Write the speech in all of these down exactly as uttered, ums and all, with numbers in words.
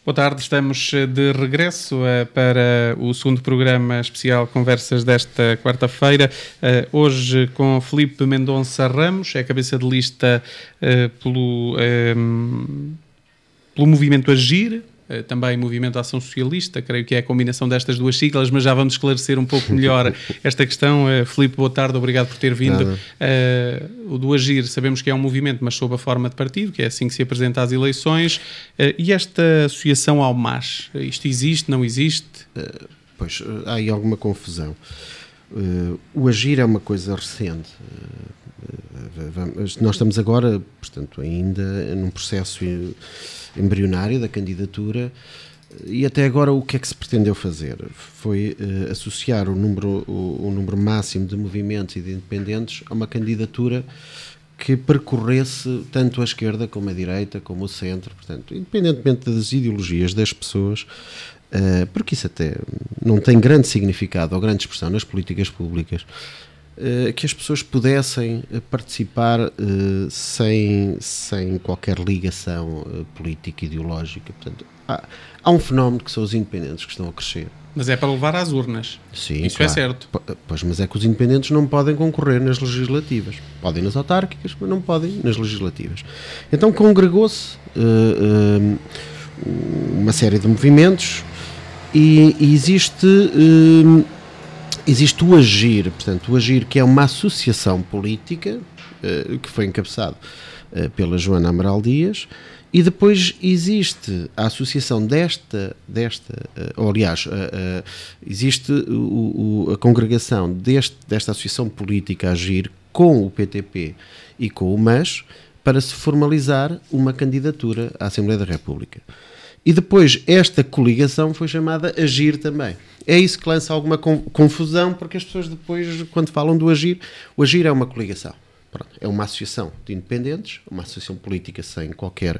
Boa tarde, estamos de regresso uh, para o segundo programa especial Conversas desta quarta-feira, uh, hoje com Filipe Mendonça Ramos, é cabeça de lista uh, pelo, um, pelo Movimento Agir, uh, também Movimento Ação Socialista, creio que é a combinação destas duas siglas, mas já vamos esclarecer um pouco melhor esta questão. Uh, Filipe, boa tarde, obrigado por ter vindo. Uh, o do Agir sabemos que é um movimento, mas sob a forma de partido, que é assim que se apresenta às eleições. Uh, e esta associação ao M A S, isto existe, não existe? Uh, pois, uh, há aí alguma confusão. Uh, o Agir é uma coisa recente. Uh, vamos, nós estamos agora, portanto, ainda num processo embrionário da candidatura, e até agora o que é que se pretendeu fazer? Foi uh, associar o número, o, o número máximo de movimentos e de independentes a uma candidatura que percorresse tanto a esquerda como a direita, como o centro, portanto, independentemente das ideologias das pessoas, uh, porque isso até não tem grande significado ou grande expressão nas políticas públicas, uh, que as pessoas pudessem participar uh, sem, sem qualquer ligação uh, política, ideológica. Portanto, há, há um fenómeno que são os independentes que estão a crescer. Mas é para levar às urnas. Sim, isso claro. É certo. Pois, mas é que os independentes não podem concorrer nas legislativas. Podem nas autárquicas, mas não podem nas legislativas. Então congregou-se uh, uh, uma série de movimentos e, e existe, uh, existe o Agir, portanto, o Agir, que é uma associação política uh, que foi encabeçado uh, pela Joana Amaral Dias. E depois existe a associação desta, desta ou aliás, uh, uh, existe o, o, a congregação deste, desta associação política Agir com o P T P e com o M A S para se formalizar uma candidatura à Assembleia da República. E depois esta coligação foi chamada Agir também. É isso que lança alguma confusão, porque as pessoas depois, quando falam do Agir, o Agir é uma coligação. Pronto, é uma associação de independentes, uma associação política sem qualquer... Uh,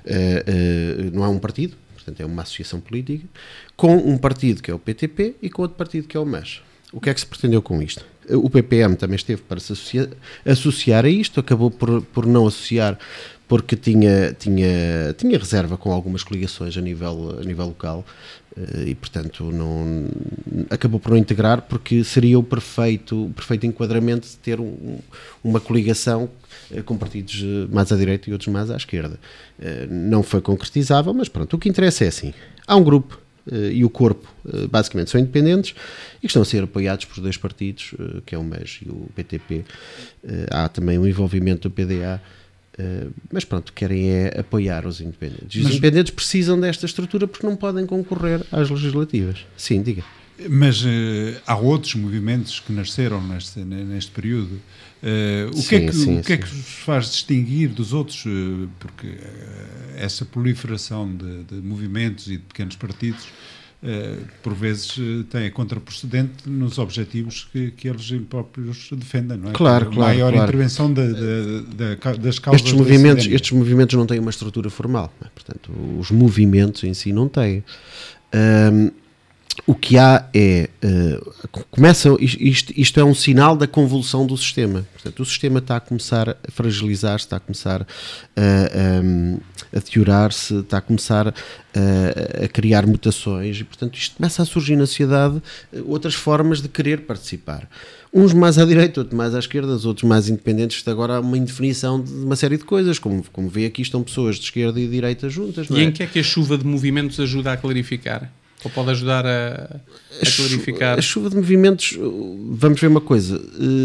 uh, não é um partido, portanto é uma associação política, com um partido que é o P T P e com outro partido que é o M A S. O que é que se pretendeu com isto? O P P M também esteve para se associar, associar a isto, acabou por, por não associar porque tinha, tinha, tinha reserva com algumas coligações a nível, a nível local e, portanto, não, acabou por não integrar, porque seria o perfeito, o perfeito enquadramento de ter um, uma coligação com partidos mais à direita e outros mais à esquerda. Não foi concretizável, mas pronto, o que interessa é assim, há um grupo e o corpo basicamente são independentes e que estão a ser apoiados por dois partidos, que é o M A S e o P T P. Há também o envolvimento do P D A. Uh, mas pronto, querem é apoiar os independentes. E os mas, independentes precisam desta estrutura porque não podem concorrer às legislativas. Sim, diga. Mas uh, há outros movimentos que nasceram neste, neste período. Uh, o sim, que é que, sim, o que, é que os faz distinguir dos outros? Uh, porque uh, essa proliferação de, de movimentos e de pequenos partidos Uh, por vezes uh, tem a contraprocedente nos objetivos que, que eles próprios defendem, não é? Claro, a claro, maior claro. intervenção de, de, de, das causas estes movimentos, estes movimentos não têm uma estrutura formal, não é? Portanto, os movimentos em si não têm. Um, o que há é, uh, começa, isto, isto é um sinal da convulsão do sistema. Portanto, o sistema está a começar a fragilizar-se, está a começar a, um, a deteriorar-se, está a começar a, a criar mutações e, portanto, isto começa a surgir na sociedade outras formas de querer participar. Uns mais à direita, outros mais à esquerda, outros mais independentes. Isto agora há uma indefinição de uma série de coisas. Como, como vê aqui, estão pessoas de esquerda e de direita juntas. Não e é? em que é que a chuva de movimentos ajuda a clarificar? Ou pode ajudar a, a clarificar? A chuva de movimentos, vamos ver uma coisa.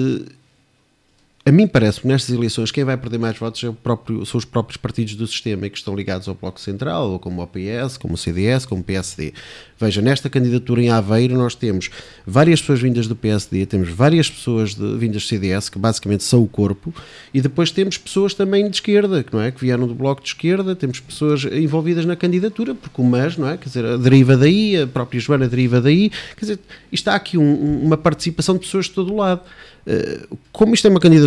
A mim parece que nestas eleições quem vai perder mais votos é o próprio, são os próprios partidos do sistema que estão ligados ao Bloco Central, ou como o P S, como o C D S, como o P S D. Veja, nesta candidatura em Aveiro nós temos várias pessoas vindas do P S D, temos várias pessoas de, vindas do C D S, que basicamente são o corpo, e depois temos pessoas também de esquerda, que, não é, que vieram do Bloco de Esquerda, temos pessoas envolvidas na candidatura, porque o M A S, não é, quer dizer, deriva daí, a própria Joana deriva daí, quer dizer, está aqui um, uma participação de pessoas de todo o lado. Como isto é uma candidatura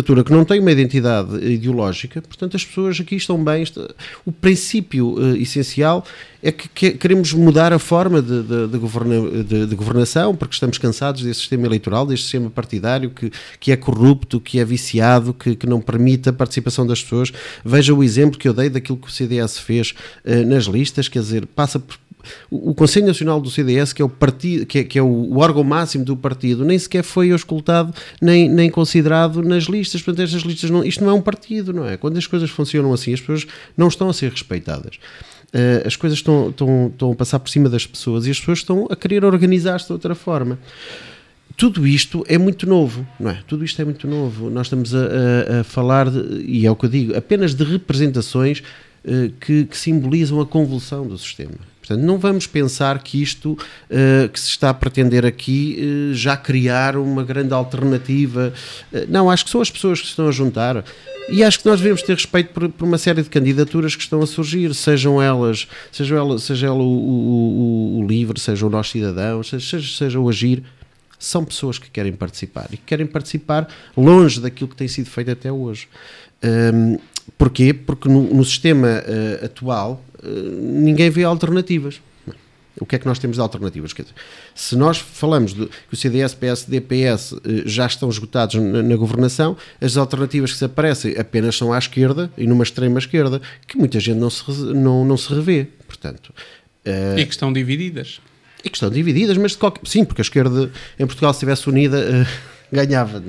candidatura que não tem uma identidade ideológica, portanto as pessoas aqui estão bem. Está, o princípio uh, essencial é que, que queremos mudar a forma de, de, de, governa, de, de governação, porque estamos cansados desse sistema eleitoral, deste sistema partidário que, que é corrupto, que é viciado, que, que não permite a participação das pessoas. Veja o exemplo que eu dei daquilo que o C D S fez uh, nas listas, quer dizer, passa por o Conselho Nacional do C D S, que é o, partido, que é, que é o órgão máximo do partido, nem sequer foi auscultado nem, nem considerado nas listas. Portanto, estas listas não, isto não é um partido, não é? Quando as coisas funcionam assim, as pessoas não estão a ser respeitadas. Uh, as coisas estão, estão, estão a passar por cima das pessoas e as pessoas estão a querer organizar-se de outra forma. Tudo isto é muito novo, não é? Tudo isto é muito novo. Nós estamos a, a, a falar, de, e é o que eu digo, apenas de representações uh, que, que simbolizam a convulsão do sistema. Portanto, não vamos pensar que isto uh, que se está a pretender aqui uh, já criar uma grande alternativa. Uh, não, acho que são as pessoas que se estão a juntar e acho que nós devemos ter respeito por, por uma série de candidaturas que estão a surgir, sejam elas, seja ela, seja ela o, o, o, o LIVRE, seja o Nós Cidadãos, seja, seja o Agir. São pessoas que querem participar e que querem participar longe daquilo que tem sido feito até hoje. Um, porquê? Porque no, no sistema uh, atual ninguém vê alternativas. O que é que nós temos de alternativas? Quer dizer, se nós falamos de, que o C D S, P S D, P S já estão esgotados na, na governação, as alternativas que se aparecem apenas são à esquerda e numa extrema esquerda, que muita gente não se, não, não se revê. Portanto, uh, e que estão divididas. E que estão divididas, mas de qualquer, sim, porque a esquerda em Portugal, se estivesse unida, uh, ganhava,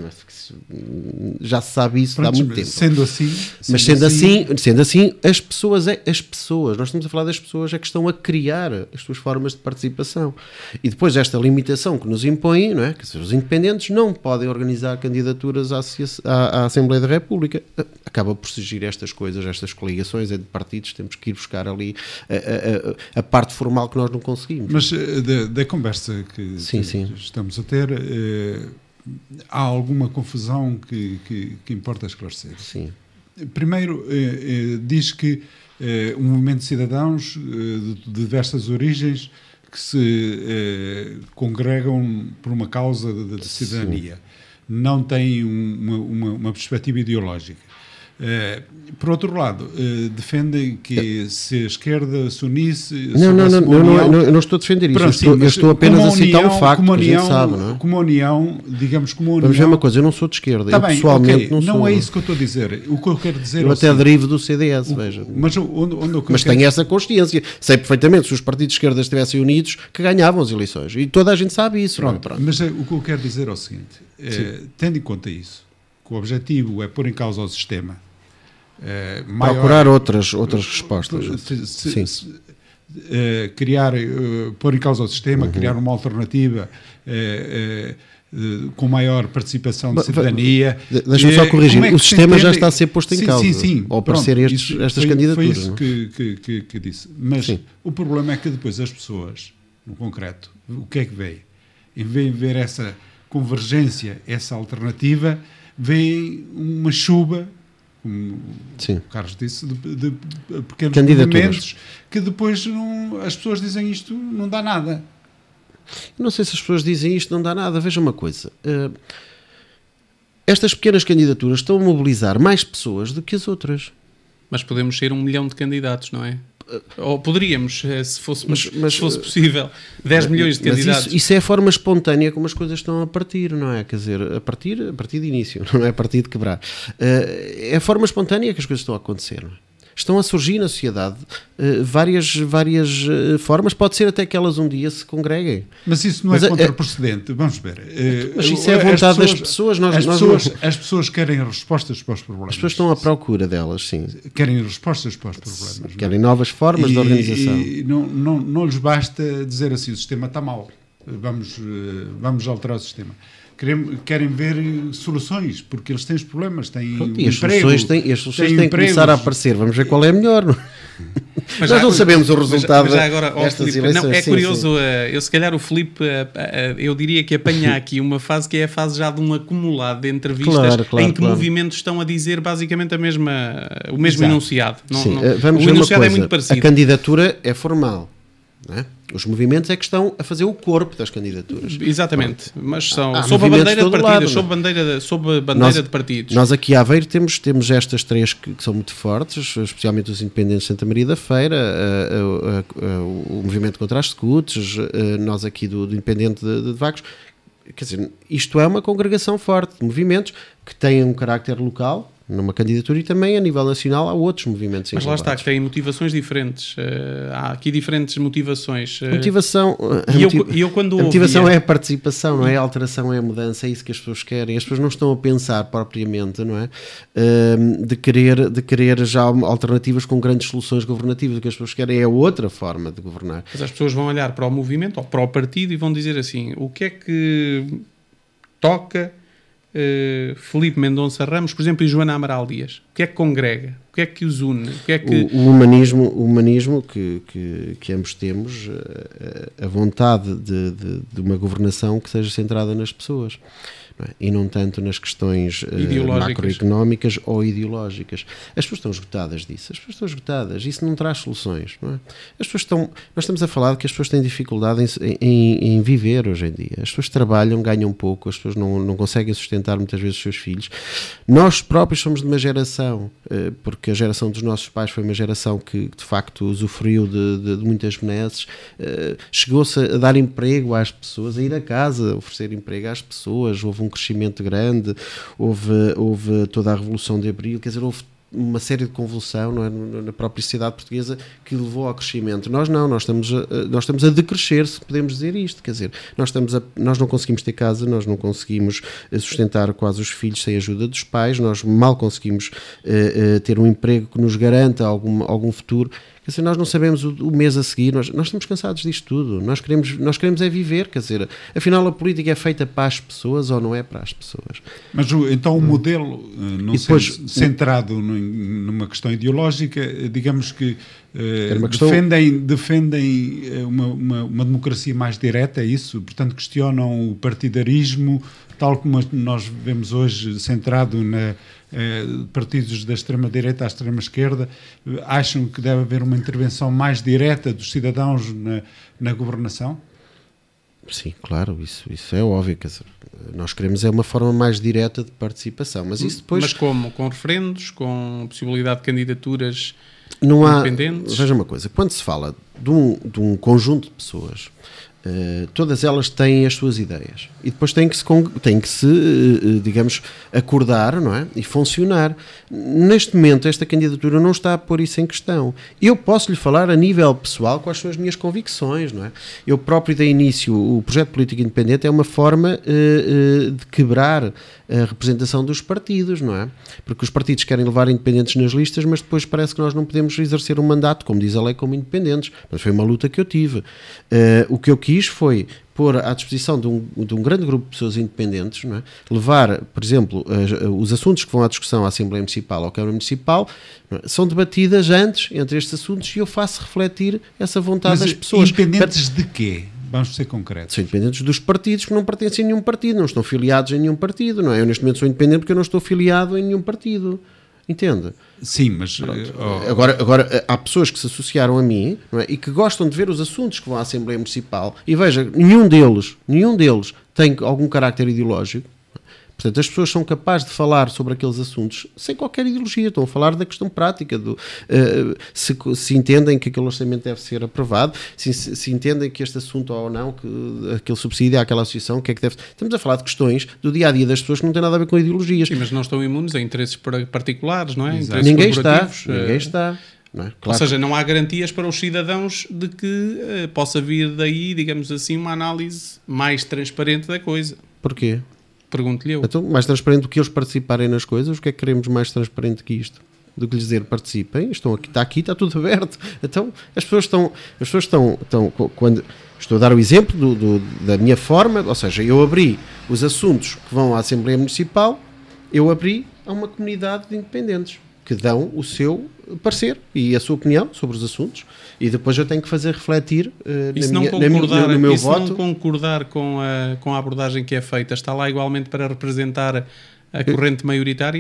já se sabe isso. Pronto, há muito tempo. Sendo assim, mas sendo assim, assim, sendo assim, as pessoas, é, as pessoas, nós estamos a falar das pessoas é que estão a criar as suas formas de participação. E depois esta limitação que nos impõe, não é? Que os independentes não podem organizar candidaturas à, à, à Assembleia da República. Acaba por surgir estas coisas, estas coligações entre partidos, temos que ir buscar ali a, a, a, a parte formal que nós não conseguimos. Mas da, da conversa que, sim, que sim. estamos a ter, eh, há alguma confusão que, que, que importa esclarecer. Sim. Primeiro, eh, eh, diz que eh, um movimento de cidadãos eh, de, de diversas origens que se eh, congregam por uma causa de, de cidadania. Sim. Não tem uma, uma, uma perspectiva ideológica. Uh, por outro lado, uh, defendem que se a esquerda se unisse... Não, não, não, união, não, não, eu não estou a defender isso, pronto, eu, estou, sim, eu estou apenas a citar união, um facto que união, a gente sabe, não é? Como a União, digamos como a União... Vamos ver uma coisa, eu não sou de esquerda, tá eu bem, pessoalmente okay, não sou... Não é isso que eu estou a dizer, o que eu quero dizer... Eu até assim, derivo do C D S, o, veja. Mas, onde, onde eu mas quero... tenho essa consciência, sei perfeitamente, se os partidos de esquerda estivessem unidos, que ganhavam as eleições, e toda a gente sabe isso. Pronto, não, pronto. Mas é, o que eu quero dizer é o seguinte, é, tendo em conta isso, que o objetivo é pôr em causa o sistema, Uh, maior, procurar outras, outras respostas. Se, se, Sim. Se, uh, criar, uh, pôr em causa o sistema, uhum. criar uma alternativa uh, uh, uh, com maior participação de cidadania. Deixa-me só corrigir, é o sistema entende? já está a ser posto em sim, causa. Sim, sim. Ao aparecer estes, isso, estas foi, candidaturas. Foi isso que, que, que, que disse. Mas sim. O problema é que depois as pessoas, no concreto, o que é que veem? Em vez de ver essa convergência, essa alternativa, veem uma chuva, como Sim. o Carlos disse, de, de, de pequenos movimentos que depois não, as pessoas dizem isto não dá nada. Não sei se as pessoas dizem isto não dá nada. Veja uma coisa, uh, estas pequenas candidaturas estão a mobilizar mais pessoas do que as outras. Mas podemos ser um milhão de candidatos, não é? Ou poderíamos, se fosse, mas, mas, se fosse possível, dez milhões de candidatos. Isso, isso é a forma espontânea como as coisas estão a partir, não é? Quer dizer, a partir, a partir de início, não é a partir de quebrar. É a forma espontânea que as coisas estão a acontecer, não é? Estão a surgir na sociedade uh, várias, várias uh, formas, pode ser até que elas um dia se congreguem. Mas isso não é contraprocedente, vamos ver. Uh, mas isso é a vontade pessoas, das pessoas. Nós, as, nós pessoas não... as pessoas querem respostas para os problemas. As pessoas estão à procura delas, sim. Querem respostas para os problemas. Querem não? novas formas e, de organização. E não, não, não lhes basta dizer assim, o sistema está mal, vamos, vamos alterar o sistema. Querem, querem ver soluções, porque eles têm os problemas, têm Pronto, e as emprego, soluções têm, as soluções têm, têm que começar a aparecer, vamos ver qual é a melhor. Mas Nós já, não sabemos o resultado mas já agora, destas Filipe, eleições. Não, é sim, curioso, sim. Uh, eu se calhar o Filipe, uh, uh, eu diria que apanha aqui uma fase que é a fase já de um acumulado de entrevistas claro, claro, em que claro. movimentos estão a dizer basicamente a mesma, o mesmo Exato. enunciado. Não, sim, não, vamos o ver enunciado uma coisa, é muito parecido. A candidatura é formal. Não é? Os movimentos é que estão a fazer o corpo das candidaturas. Exatamente, mas são há sob a bandeira de partidos, lado, sob bandeira, sob a bandeira nós, de partidos. Nós aqui a Aveiro temos, temos estas três que, que são muito fortes, especialmente os independentes de Santa Maria da Feira, a, a, a, a, o movimento contra as scouts, nós aqui do, do independente de, de Vagos. Quer dizer, isto é uma congregação forte de movimentos que têm um carácter local numa candidatura e também a nível nacional há outros movimentos. Mas lá está, que têm motivações diferentes. Uh, há aqui diferentes motivações. Uh, motivação, a, e motiva- eu, e eu quando a motivação ouvia... é a participação, não é a alteração, é a mudança, é isso que as pessoas querem. As pessoas não estão a pensar propriamente, não é? Uh, de, querer, de querer já alternativas com grandes soluções governativas. O que as pessoas querem é outra forma de governar. Mas as pessoas vão olhar para o movimento ou para o partido e vão dizer assim, o que é que toca Uh, Filipe Mendonça Ramos, por exemplo, e Joana Amaral Dias? O que é que congrega? O que é que os une? O, que é que... o, o humanismo, o humanismo que, que, que ambos temos, a, a vontade de, de, de uma governação que seja centrada nas pessoas, não é? E não tanto nas questões uh, macroeconómicas ou ideológicas. As pessoas estão esgotadas disso, as pessoas estão esgotadas, isso não traz soluções, não é? As pessoas estão, nós estamos a falar de que as pessoas têm dificuldade em, em, em viver hoje em dia. As pessoas trabalham, ganham pouco, as pessoas não, não conseguem sustentar muitas vezes os seus filhos. Nós próprios somos de uma geração, uh, porque a geração dos nossos pais foi uma geração que de facto usufruiu de, de, de muitas benesses, uh, chegou-se a dar emprego às pessoas, a ir a casa, a oferecer emprego às pessoas, houve um crescimento grande, houve, houve toda a Revolução de Abril, quer dizer, houve uma série de convulsão, não é, na própria sociedade portuguesa que levou ao crescimento. Nós não, nós estamos a, nós estamos a decrescer, se podemos dizer isto, quer dizer, nós, estamos a, nós não conseguimos ter casa, nós não conseguimos sustentar quase os filhos sem a ajuda dos pais, nós mal conseguimos uh, uh, ter um emprego que nos garanta algum, algum futuro. Quer dizer, nós não sabemos o, o mês a seguir, nós, nós estamos cansados disto tudo, nós queremos, nós queremos é viver, quer dizer, afinal a política é feita para as pessoas ou não é para as pessoas? Mas então o modelo, não depois, centrado numa questão ideológica, digamos que uh, questão... defendem, defendem uma, uma, uma democracia mais direta, é isso? Portanto, questionam o partidarismo, tal como nós vemos hoje, centrado na partidos da extrema-direita à extrema-esquerda, acham que deve haver uma intervenção mais direta dos cidadãos na, na governação? Sim, claro, isso, isso é óbvio. Quer dizer, nós queremos é uma forma mais direta de participação, mas isso depois... Mas como? Com referendos? Com possibilidade de candidaturas não há, independentes? Veja uma coisa, quando se fala de um, de um conjunto de pessoas, Uh, todas elas têm as suas ideias e depois têm que se, têm que se uh, digamos, acordar, não é? E funcionar. Neste momento esta candidatura não está a pôr isso em questão. Eu posso lhe falar a nível pessoal quais são as minhas convicções, não é? Eu próprio dei início, o projeto político independente é uma forma uh, uh, de quebrar a representação dos partidos, não é? Porque os partidos querem levar independentes nas listas, mas depois parece que nós não podemos exercer um mandato, como diz a lei, como independentes. Mas foi uma luta que eu tive. Uh, o que eu quis foi pôr à disposição de um, de um grande grupo de pessoas independentes, não é? Levar, por exemplo, uh, os assuntos que vão à discussão à Assembleia Municipal ou à Câmara Municipal, é? São debatidas antes entre estes assuntos e eu faço refletir essa vontade mas das pessoas. Independentes de quê? Vamos ser concretos. São independentes dos partidos que não pertencem a nenhum partido, não estão filiados em nenhum partido, não é? Eu neste momento sou independente porque eu não estou filiado em nenhum partido. Entende? Sim, mas... Oh. Agora, agora, há pessoas que se associaram a mim, não é? E que gostam de ver os assuntos que vão à Assembleia Municipal e veja, nenhum deles, nenhum deles tem algum carácter ideológico. Portanto, as pessoas são capazes de falar sobre aqueles assuntos sem qualquer ideologia, estão a falar da questão prática, do, uh, se, se entendem que aquele orçamento deve ser aprovado, se, se, se entendem que este assunto ou não, que aquele subsídio àquela associação, o que é que deve... Estamos a falar de questões do dia-a-dia das pessoas que não têm nada a ver com ideologias. Sim, mas não estão imunes a interesses particulares, não é? Interesses ninguém está, ninguém está. Não é? Claro. Ou seja, não há garantias para os cidadãos de que uh, possa vir daí, digamos assim, uma análise mais transparente da coisa. Porquê? Pergunto-lhe eu. Então, mais transparente do que eles participarem nas coisas, o que é que queremos mais transparente que isto? Do que lhes dizer, participem, estão aqui, está aqui, está tudo aberto. Então, as pessoas estão, as pessoas estão, estão quando, estou a dar o exemplo do, do, da minha forma, ou seja, eu abri os assuntos que vão à Assembleia Municipal, eu abri a uma comunidade de independentes, que dão o seu parecer e a sua opinião sobre os assuntos e depois eu tenho que fazer refletir uh, na minha, na minha, no meu e se voto. não concordar com a, com a abordagem que é feita, está lá igualmente para representar a corrente maioritária?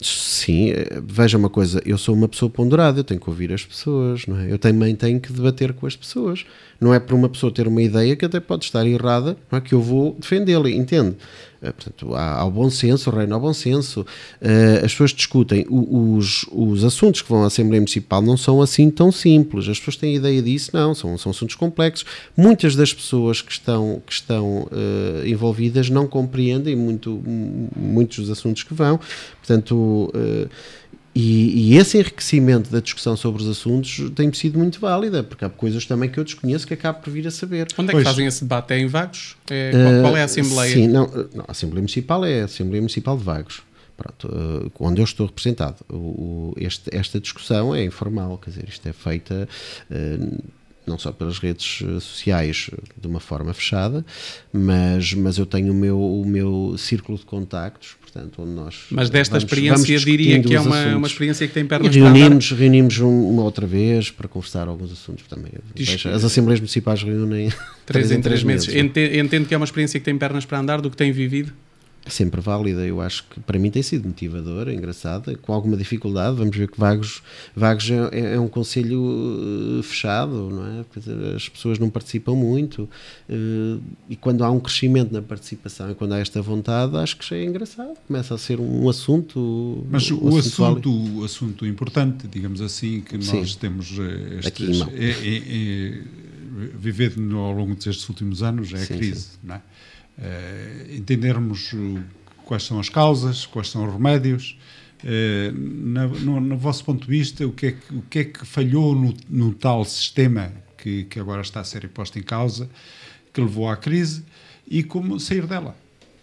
Sim, veja uma coisa, eu sou uma pessoa ponderada, eu tenho que ouvir as pessoas, não é? Eu também tenho que debater com as pessoas. Não é por uma pessoa ter uma ideia que até pode estar errada, não é? Que eu vou defendê-la, entende? Portanto, há, há o bom senso, reina ao bom senso. Uh, as pessoas discutem. O, os, os assuntos que vão à Assembleia Municipal não são assim tão simples. As pessoas têm ideia disso? Não, são, são assuntos complexos. Muitas das pessoas que estão, que estão uh, envolvidas não compreendem muito, muitos dos assuntos que vão. Portanto, uh, e, e esse enriquecimento da discussão sobre os assuntos tem sido muito válida, porque há coisas também que eu desconheço que acabo por vir a saber. Onde é que Pois. fazem esse debate? É em Vagos? É, qual, qual é a Assembleia? Uh, sim, não, não, a Assembleia Municipal é a Assembleia Municipal de Vagos. Pronto, uh, onde eu estou representado. O, o, este, esta discussão é informal, quer dizer, isto é feita uh, não só pelas redes sociais de uma forma fechada, mas, mas eu tenho o meu, o meu círculo de contactos, portanto, onde nós... Mas desta vamos, experiência vamos diria que é os uma, assuntos. uma experiência que tem E pernas para andar? reunimos, reunimos um- uma outra vez para conversar alguns assuntos também. Diz Veja, que- as Assembleias Municipais reúnem Três em três meses. meses. Ente- Entendo que é uma experiência que tem pernas para andar do que tem vivido? É sempre válida, eu acho que para mim tem sido motivadora, engraçada, com alguma dificuldade. Vamos ver que Vagos, Vagos é, é um concelho uh, fechado, não é? Quer dizer, as pessoas não participam muito, uh, e quando há um crescimento na participação e quando há esta vontade, acho que já é engraçado, começa a ser um assunto. Mas um o válido. assunto, o assunto importante, digamos assim, que nós Sim. temos eh, Aqui estes, não. é, é, é, viver no- ao longo destes últimos anos é a Sim, crise, não é? Eh, entendermos uh, quais são as causas, quais são os remédios, eh, na- no, no vosso ponto de vista, o que é que, o que, é que falhou no, no tal sistema que, que agora está a ser posto em causa, que levou à crise, e como sair dela?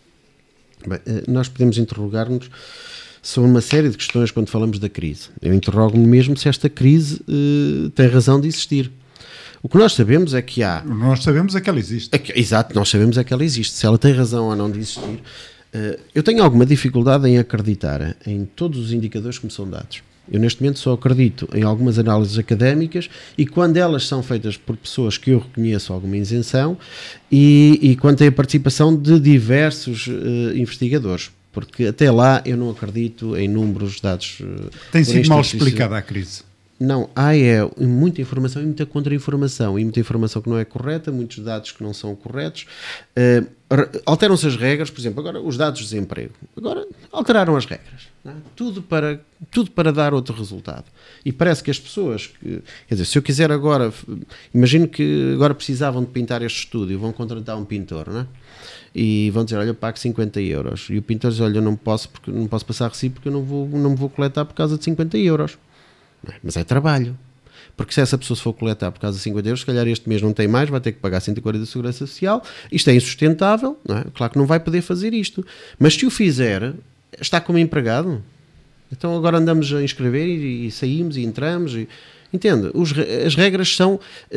Bem, eh, nós podemos interrogar-nos sobre uma série de questões quando falamos da crise. Eu interrogo-me mesmo se esta crise eh, tem razão de existir. O que nós sabemos é que há... Nós sabemos é que ela existe. é que- exato, nós sabemos é que ela existe. Se ela tem razão ou não de existir. eh, eu tenho alguma dificuldade em acreditar em todos os indicadores que me são dados. Eu neste momento só acredito em algumas análises académicas e quando elas são feitas por pessoas que eu reconheço alguma isenção e, e quando tem a participação de diversos eh, investigadores. Porque até lá eu não acredito em números dados. eh, Tem por sido mal instituições. explicada a crise. Não, há é muita informação e muita contra-informação, e muita informação que não é correta, muitos dados que não são corretos. Uh, re- alteram-se as regras, por exemplo, agora os dados de desemprego. Agora alteraram as regras. Não é? Tudo, para, tudo para dar outro resultado. E parece que as pessoas, que, quer dizer, se eu quiser agora, imagino que agora precisavam de pintar este estúdio, vão contratar um pintor, não é? E vão dizer, olha, eu pago cinquenta euros. E o pintor diz, olha, eu não posso, porque, não posso passar recibo porque eu não, vou, não me vou coletar por causa de cinquenta euros. Mas é trabalho, porque se essa pessoa se for coletar por causa de cinquenta euros, se calhar este mês não tem mais, vai ter que pagar cento e quarenta de segurança social, isto é insustentável, não é? Claro que não vai poder fazer isto, mas se o fizer, está como empregado, então agora andamos a inscrever e, e saímos e entramos, e, entende? Os, as regras são,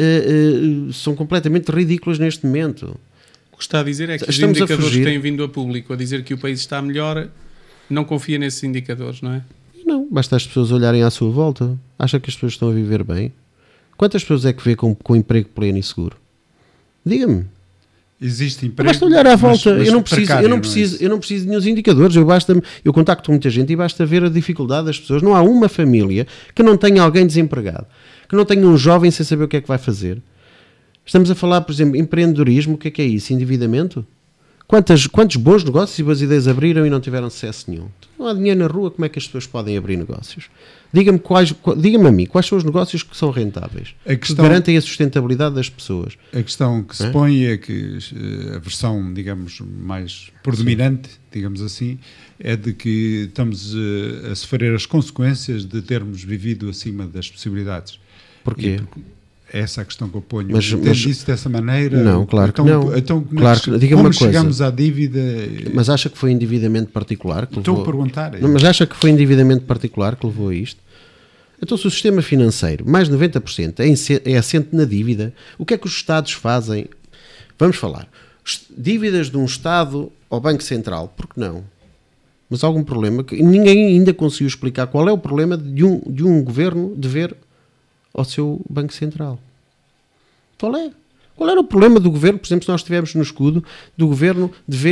uh, uh, são completamente ridículas neste momento. O que está a dizer é que os Estamos a indicadores que fugir. têm vindo a público a dizer que o país está melhor, não confia nesses indicadores, não é? Não, basta as pessoas olharem à sua volta. Acha que as pessoas estão a viver bem? Quantas pessoas é que vê com, com emprego pleno e seguro? Diga-me. Existe emprego. Basta olhar à mas- volta. mas eu, não preciso, precário, eu, não é preciso, isso? eu não preciso de nenhum indicadores. Eu, basta, eu contacto com muita gente e basta ver a dificuldade das pessoas. Não há uma família que não tenha alguém desempregado, que não tenha um jovem sem saber o que é que vai fazer. Estamos a falar, por exemplo, empreendedorismo. O que é que é isso? Endividamento? Quantas, quantos bons negócios e boas ideias abriram e não tiveram sucesso nenhum? Não há dinheiro na rua, como é que as pessoas podem abrir negócios? Diga-me quais, qu- diga-me a mim, quais são os negócios que são rentáveis? A Que questão- garantem a sustentabilidade das pessoas? A questão que se É? põe é que eh, a versão, digamos, mais predominante, digamos assim, é de que estamos eh, a sofrer as consequências de termos vivido acima das possibilidades. Porquê? E porque é essa a questão que eu ponho. Mas- Entende mas- isso dessa maneira? Não, claro que então, não. Então, como, Claro é que, que- diga-me como uma coisa. chegamos à dívida? Mas acha que foi endividamento particular que Estou levou... a perguntar. Não, mas acha que foi endividamento particular que levou a isto? Então, se o sistema financeiro, mais de noventa por cento, é, inse- é assente na dívida, o que é que os Estados fazem? Vamos falar. Est- Dívidas de um Estado ao Banco Central, por que não? Mas há algum problema? Que ninguém ainda conseguiu explicar qual é o problema de um, de um governo dever ao seu Banco Central. Qual é? Qual era o problema do governo, por exemplo, se nós estivermos no escudo, do governo dever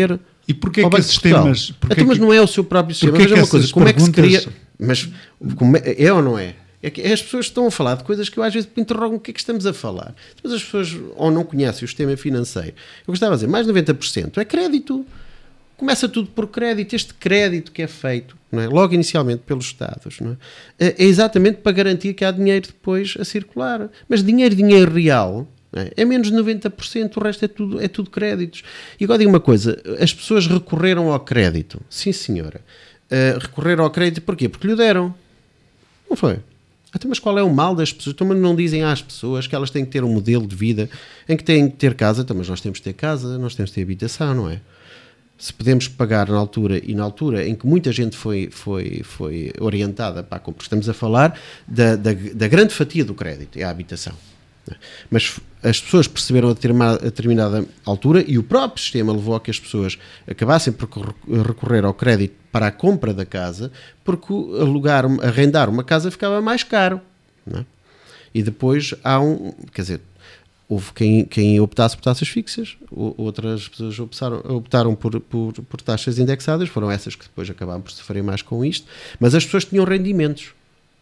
E porquê é que esses sistemas... Então, mas não é o seu próprio sistema. Mas é uma coisa, como é que se cria... Mas como é, é ou não é? É que as pessoas estão a falar de coisas que eu às vezes me interrogo o que é que estamos a falar. Mas as pessoas ou não conhecem o sistema financeiro. Eu gostava de dizer, mais de noventa por cento é crédito. Começa tudo por crédito. Este crédito que é feito, não é? Logo inicialmente pelos Estados, não é? É exatamente para garantir que há dinheiro depois a circular. Mas dinheiro, dinheiro real, não é? É menos de noventa por cento, o resto é tudo, é tudo créditos. E agora digo uma coisa, as pessoas recorreram ao crédito. Sim, senhora. Uh, recorreram ao crédito porquê? Porque lhe deram. Não foi? Então, mas qual é o mal das pessoas? Então, mas não dizem às pessoas que elas têm que ter um modelo de vida em que têm que ter casa. Então, mas nós temos que ter casa, nós temos que ter habitação, não é? Se podemos pagar na altura e na altura em que muita gente foi, foi, foi orientada para a compra, estamos a falar da, da, da grande fatia do crédito, é a habitação. Mas as pessoas perceberam a determinada altura e o próprio sistema levou a que as pessoas acabassem por recorrer ao crédito para a compra da casa, porque alugar, arrendar uma casa ficava mais caro, não é? E depois há um, quer dizer, houve quem, quem optasse por taxas fixas, outras pessoas optaram, optaram por, por, por taxas indexadas, foram essas que depois acabaram por sofrer mais com isto, mas as pessoas tinham rendimentos.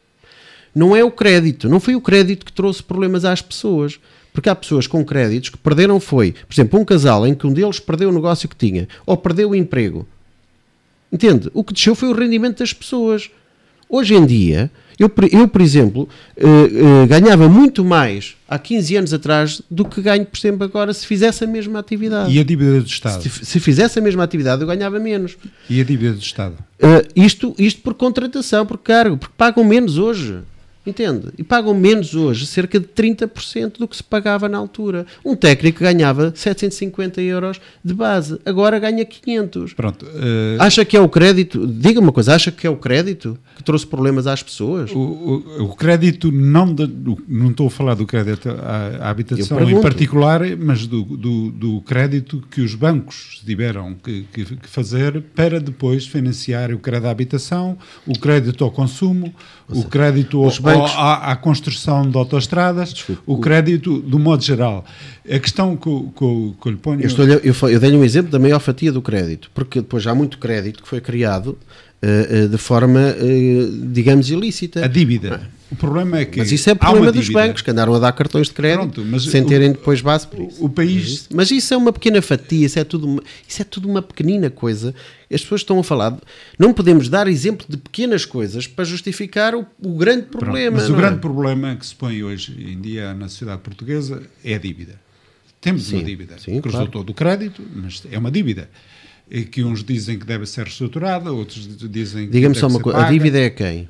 Não é o crédito, não foi o crédito que trouxe problemas às pessoas, porque há pessoas com créditos que perderam foi, por exemplo, um casal em que um deles perdeu o negócio que tinha, ou perdeu o emprego. Entende? O que desceu foi o rendimento das pessoas. Hoje em dia, eu, eu por exemplo, uh, uh, ganhava muito mais há quinze anos atrás do que ganho, por exemplo, agora se fizesse a mesma atividade. E a dívida do Estado? Se, se fizesse a mesma atividade, eu ganhava menos. E a dívida do Estado? Uh, isto, isto por contratação, por cargo, porque pagam menos hoje. Entende? E pagam menos hoje, cerca de trinta por cento do que se pagava na altura. Um técnico ganhava setecentos e cinquenta euros de base, agora ganha quinhentos. Pronto. Uh... Acha que é o crédito, diga uma coisa, acha que é o crédito que trouxe problemas às pessoas? O, o, o crédito, não, de, não estou a falar do crédito à, à habitação em particular, mas do, do, do crédito que os bancos tiveram que, que, que fazer para depois financiar o crédito à habitação, o crédito ao consumo, o crédito ao, bancos... à, à construção de autoestradas, Desculpe. o crédito do modo geral. A questão que, que, que eu lhe ponho... Eu, estou, eu, eu dei um exemplo da maior fatia do crédito, porque depois há muito crédito que foi criado uh, uh, de forma, uh, digamos, ilícita. A dívida. Ah. O problema é que... Mas isso é problema dos bancos, que andaram a dar cartões de crédito. Pronto, sem terem o, depois base por isso. O país... Mas isso é uma pequena fatia, isso é, tudo uma, isso é tudo uma pequenina coisa. As pessoas estão a falar... De, não podemos dar exemplo de pequenas coisas para justificar o, o grande problema. Pronto, mas o é? grande problema que se põe hoje em dia na sociedade portuguesa é a dívida. Temos sim, uma dívida sim, que resultou claro. do crédito, mas é uma dívida. E que uns dizem que deve ser reestruturada, outros dizem que Diga-me deve só uma coisa, a dívida é quem?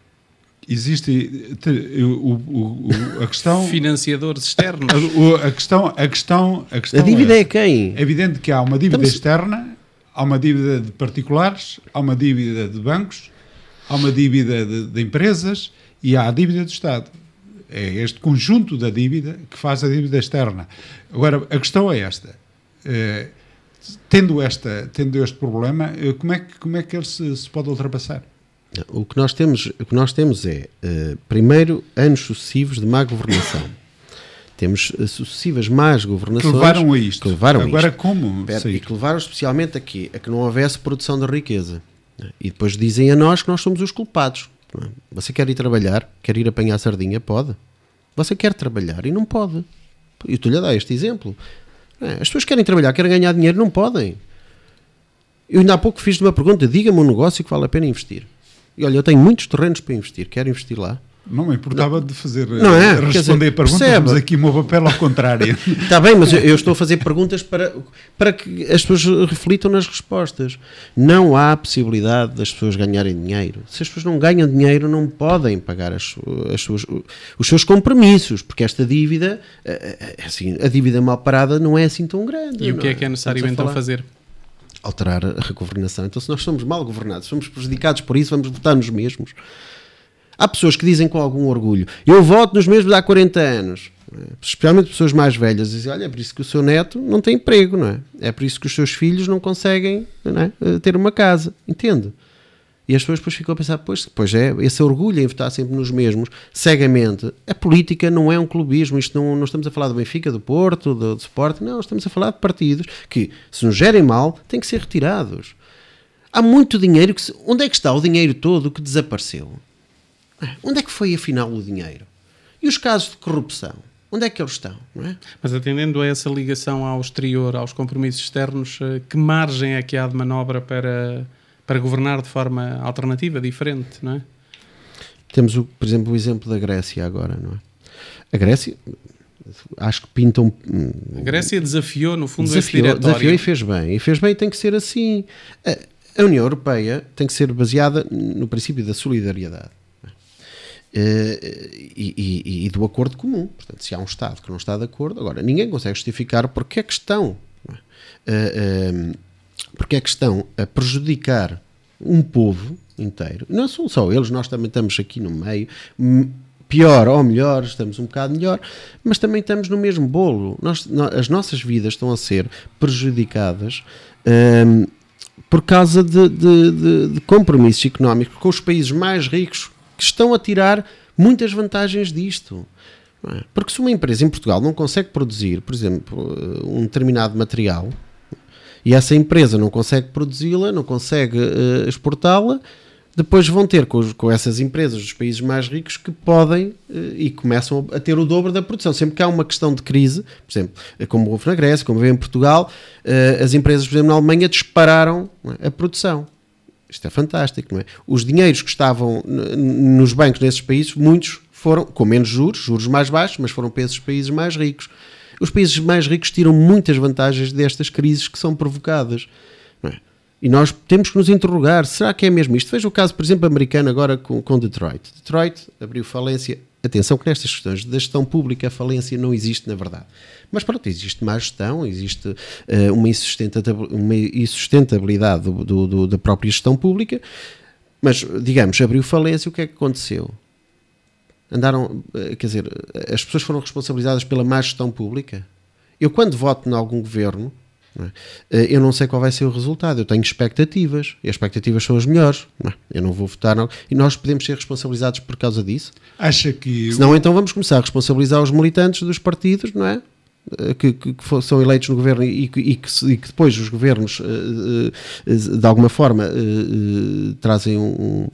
Existe o, o, o, a questão... Financiadores externos. A, a, questão, a, questão, a questão... A dívida é, é quem? É evidente que há uma dívida Estamos... externa, há uma dívida de particulares, há uma dívida de bancos, há uma dívida de, de empresas e há a dívida do Estado. É este conjunto da dívida que faz a dívida externa. Agora, a questão é esta. É, tendo, esta tendo este problema, como é que, como é que ele se, se pode ultrapassar? O que nós temos, o que nós temos é, uh, primeiro, anos sucessivos de má governação. Temos uh, sucessivas más governações... Que levaram a isto. Que levaram Agora isto. como? Pera, e que levaram especialmente aqui, a que não houvesse produção de riqueza. E depois dizem a nós que nós somos os culpados. Você quer ir trabalhar? Quer ir apanhar sardinha? Pode. Você quer trabalhar e não pode. Eu estou-lhe a dar este exemplo. As pessoas querem trabalhar, querem ganhar dinheiro, não podem. Eu ainda há pouco fiz-lhe uma pergunta, diga-me um negócio que vale a pena investir. E olha, eu tenho muitos terrenos para investir, quero investir lá. Não me importava não. de fazer, não é? responder dizer, a perguntas, percebe. Mas aqui o meu papel ao contrário. Está bem, mas eu, eu estou a fazer perguntas para, para que as pessoas reflitam nas respostas. Não há possibilidade das pessoas ganharem dinheiro. Se as pessoas não ganham dinheiro, não podem pagar as, as suas, os seus compromissos, porque esta dívida, assim, a dívida mal parada não é assim tão grande. E o que é que é necessário então fazer? Alterar a governação. Então, se nós somos mal governados, somos prejudicados por isso, vamos votar nos mesmos. Há pessoas que dizem com algum orgulho, eu voto nos mesmos há quarenta anos. Especialmente pessoas mais velhas dizem, olha, é por isso que o seu neto não tem emprego, não é? É por isso que os seus filhos não conseguem não é? ter uma casa. Entende? E as pessoas depois ficam a pensar, pois, pois é, esse orgulho em votar sempre nos mesmos, cegamente. A política não é um clubismo, isto não, não estamos a falar do Benfica, do Porto, do, do Sporting, não, estamos a falar de partidos que, se nos gerem mal, têm que ser retirados. Há muito dinheiro que se, onde é que está o dinheiro todo que desapareceu? Onde é que foi afinal o dinheiro? E os casos de corrupção? Onde é que eles estão? Não é? Mas atendendo a essa ligação ao exterior, aos compromissos externos, que margem é que há de manobra para, para governar de forma alternativa, diferente, não é? Temos, o, por exemplo, o exemplo da Grécia agora, não é? A Grécia, acho que pintam... A Grécia desafiou, no fundo, desafiou, esse diretório. Desafiou e fez bem. E fez bem e tem que ser assim. A, a União Europeia tem que ser baseada no princípio da solidariedade. Uh, e, e, e do acordo comum. Portanto, se há um Estado que não está de acordo, agora ninguém consegue justificar porque é que estão uh, uh, porque é que estão a prejudicar um povo inteiro. Não são só eles, nós também estamos aqui no meio, pior ou melhor, estamos um bocado melhor, mas também estamos no mesmo bolo. Nós, as nossas vidas estão a ser prejudicadas uh, por causa de, de, de, de compromissos económicos com os países mais ricos, que estão a tirar muitas vantagens disto. Não é? Porque se uma empresa em Portugal não consegue produzir, por exemplo, um determinado material, e essa empresa não consegue produzi-la, não consegue uh, exportá-la, depois vão ter com, com essas empresas dos países mais ricos que podem uh, e começam a ter o dobro da produção. Sempre que há uma questão de crise, por exemplo, como houve na Grécia, como veio em Portugal, uh, as empresas, por exemplo, na Alemanha dispararam, não é, a produção. Isto é fantástico, não é? Os dinheiros que estavam nos bancos nesses países, muitos foram com menos juros, juros mais baixos, mas foram para esses países mais ricos. Os países mais ricos tiram muitas vantagens destas crises que são provocadas, não é? E nós temos que nos interrogar, será que é mesmo isto? Veja o caso, por exemplo, americano agora com, com Detroit. Detroit abriu falência. Atenção que nestas questões da gestão pública a falência não existe na verdade. Mas pronto, existe má gestão, existe uh, uma, insustentabilidade, uma insustentabilidade do, do, do, da própria gestão pública, mas, digamos, abriu falência, o que é que aconteceu? Andaram, uh, quer dizer, as pessoas foram responsabilizadas pela má gestão pública? Eu, quando voto em algum governo, não é, uh, eu não sei qual vai ser o resultado, eu tenho expectativas, e as expectativas são as melhores, não é? Eu não vou votar, não, e nós podemos ser responsabilizados por causa disso? Acha que... Senão, o... então, vamos começar a responsabilizar os militantes dos partidos, não é? Que, que, que são eleitos no governo e, e, que, e que depois os governos uh, uh, de alguma forma uh, uh, trazem um,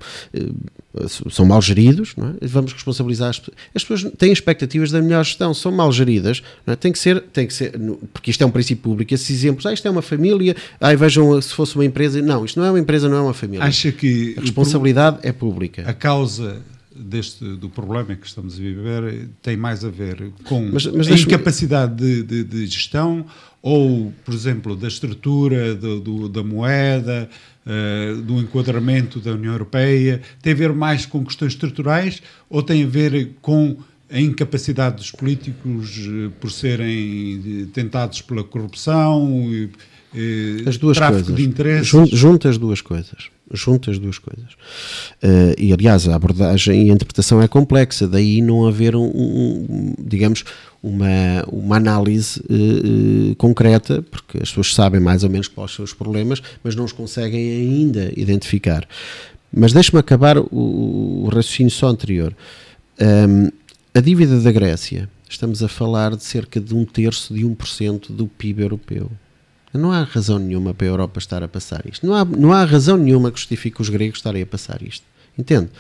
uh, são mal geridos, não é? Vamos responsabilizar as, as pessoas têm expectativas da melhor gestão, são mal geridas, não é? Tem que ser, tem que ser, porque isto é um princípio público, esses exemplos, ah, isto é uma família, ah, vejam se fosse uma empresa, não, isto não é uma empresa, não é uma família. Acha que a responsabilidade é pública. A causa deste, do problema que estamos a viver tem mais a ver com mas, mas a incapacidade de, de, de gestão ou, por exemplo, da estrutura do, do, da moeda, uh, do enquadramento da União Europeia, tem a ver mais com questões estruturais ou tem a ver com a incapacidade dos políticos uh, por serem tentados pela corrupção e uh, as duas tráfico coisas. de interesses? Junta, junta as duas coisas. Junta as duas coisas. Uh, e, aliás, a abordagem e a interpretação é complexa, daí não haver, um, um, digamos, uma, uma análise uh, uh, concreta, porque as pessoas sabem mais ou menos quais são os problemas, mas não os conseguem ainda identificar. Mas deixe-me acabar o, o raciocínio só anterior. Um, a dívida da Grécia, estamos a falar de cerca de um terço de um por cento do P I B europeu. Não há razão nenhuma para a Europa estar a passar isto. Não há, não há razão nenhuma que justifique os gregos estarem a passar isto. Entende?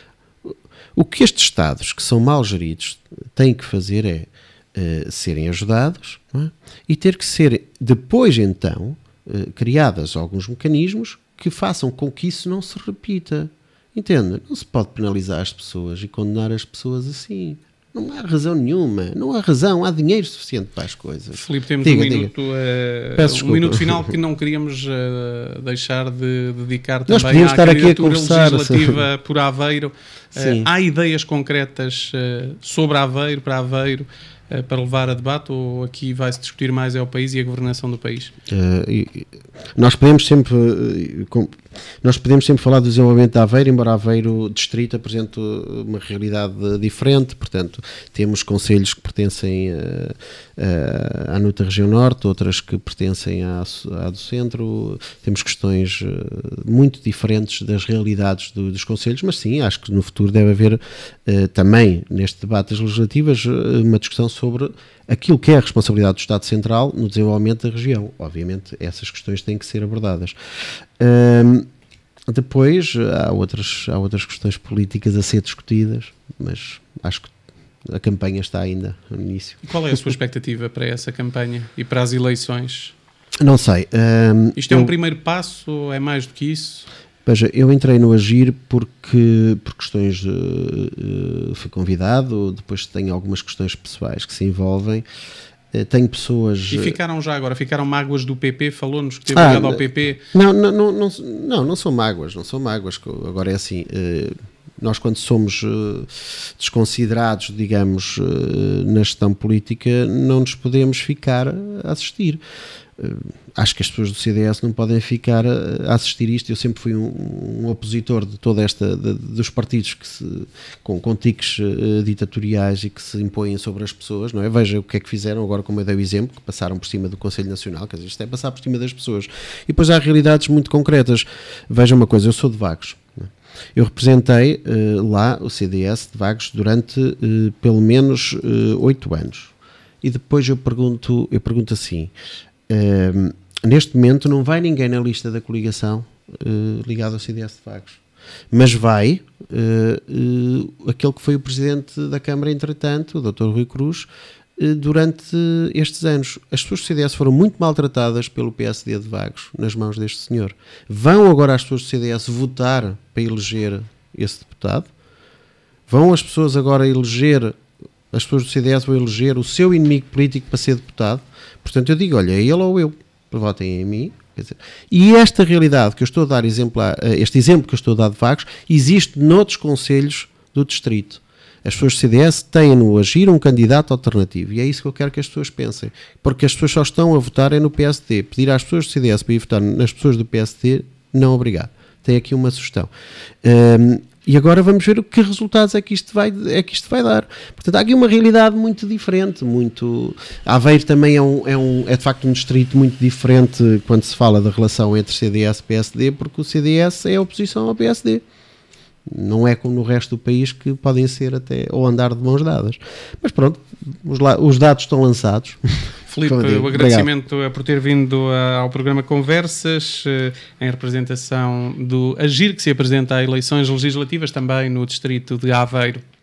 O que estes Estados, que são mal geridos, têm que fazer é uh, serem ajudados, não é? E ter que ser, depois então, uh, criadas alguns mecanismos que façam com que isso não se repita. Entende? Não se pode penalizar as pessoas e condenar as pessoas assim. Não há razão nenhuma, não há razão, há dinheiro suficiente para as coisas. Filipe, temos diga, um, minuto, uh, um minuto final que não queríamos uh, deixar de dedicar Nós também à estar aqui a conversar, legislativa assim. por Aveiro. Uh, há ideias concretas uh, sobre Aveiro, para Aveiro, uh, para levar a debate, ou aqui vai-se discutir mais é o país e a governação do país? Uh, e, nós podemos sempre... Uh, com, nós podemos sempre falar do desenvolvimento de Aveiro, embora Aveiro distrito apresente uma realidade diferente, portanto, temos concelhos que pertencem uh, uh, à Nuta Região Norte, outras que pertencem à, à do Centro, temos questões uh, muito diferentes das realidades do, dos concelhos, mas sim, acho que no futuro deve haver uh, também, neste debate das legislativas, uh, uma discussão sobre aquilo que é a responsabilidade do Estado Central no desenvolvimento da região. Obviamente, essas questões têm que ser abordadas. Um, depois, há outras, há outras questões políticas a ser discutidas, mas acho que a campanha está ainda no início. Qual é a sua expectativa para essa campanha e para as eleições? Não sei. Um, Isto é eu, um primeiro passo ou é mais do que isso? Veja, eu entrei no Agir porque, por questões, uh, uh, fui convidado, depois tenho algumas questões pessoais que se envolvem, uh, tenho pessoas... E ficaram já agora, ficaram mágoas do P P, falou-nos que teve ah, ligado ao P P. Não, não, não, não, não, não são mágoas, não são mágoas, agora é assim... Uh, nós quando somos uh, desconsiderados, digamos, uh, na gestão política, não nos podemos ficar a assistir. Uh, acho que as pessoas do C D S não podem ficar a, a assistir isto. Eu sempre fui um, um opositor de toda esta, de, dos partidos que se, com, com tiques uh, ditatoriais e que se impõem sobre as pessoas, não é? Veja o que é que fizeram agora, como eu dei o exemplo, que passaram por cima do Conselho Nacional, quer dizer, isto é passar por cima das pessoas. E depois há realidades muito concretas. Veja uma coisa, eu sou de Vagos, não é? Eu representei uh, lá o C D S de Vagos durante uh, pelo menos oito uh, anos. E depois eu pergunto, eu pergunto assim, uh, neste momento não vai ninguém na lista da coligação uh, ligado ao C D S de Vagos, mas vai uh, uh, aquele que foi o presidente da Câmara, entretanto, o doutor Rui Cruz, durante estes anos. As pessoas do C D S foram muito maltratadas pelo P S D de Vagos, nas mãos deste senhor. Vão agora as pessoas do C D S votar para eleger esse deputado? Vão as pessoas agora eleger, as pessoas do C D S vão eleger o seu inimigo político para ser deputado? Portanto, eu digo, olha, é ele ou eu, votem em mim. Quer dizer, e esta realidade que eu estou a dar, exemplar, este exemplo que eu estou a dar de Vagos, existe noutros concelhos do distrito. As pessoas do C D S têm no Agir um candidato alternativo e é isso que eu quero que as pessoas pensem, porque as pessoas só estão a votar é no P S D. Pedir às pessoas do C D S para ir votar nas pessoas do P S D, não obrigado. Tem aqui uma sugestão. Um, e agora vamos ver que resultados é que isto vai, é que isto vai dar. Portanto, há aqui uma realidade muito diferente. Muito... Aveiro também é, um, é, um, é de facto um distrito muito diferente quando se fala da relação entre C D S e P S D, porque o C D S é a oposição ao P S D. Não é como no resto do país, que podem ser até ou andar de mãos dadas. Mas pronto, os, la- os dados estão lançados. Filipe, o agradecimento é por ter vindo ao programa Conversas, em representação do Agir, que se apresenta a eleições legislativas também no distrito de Aveiro.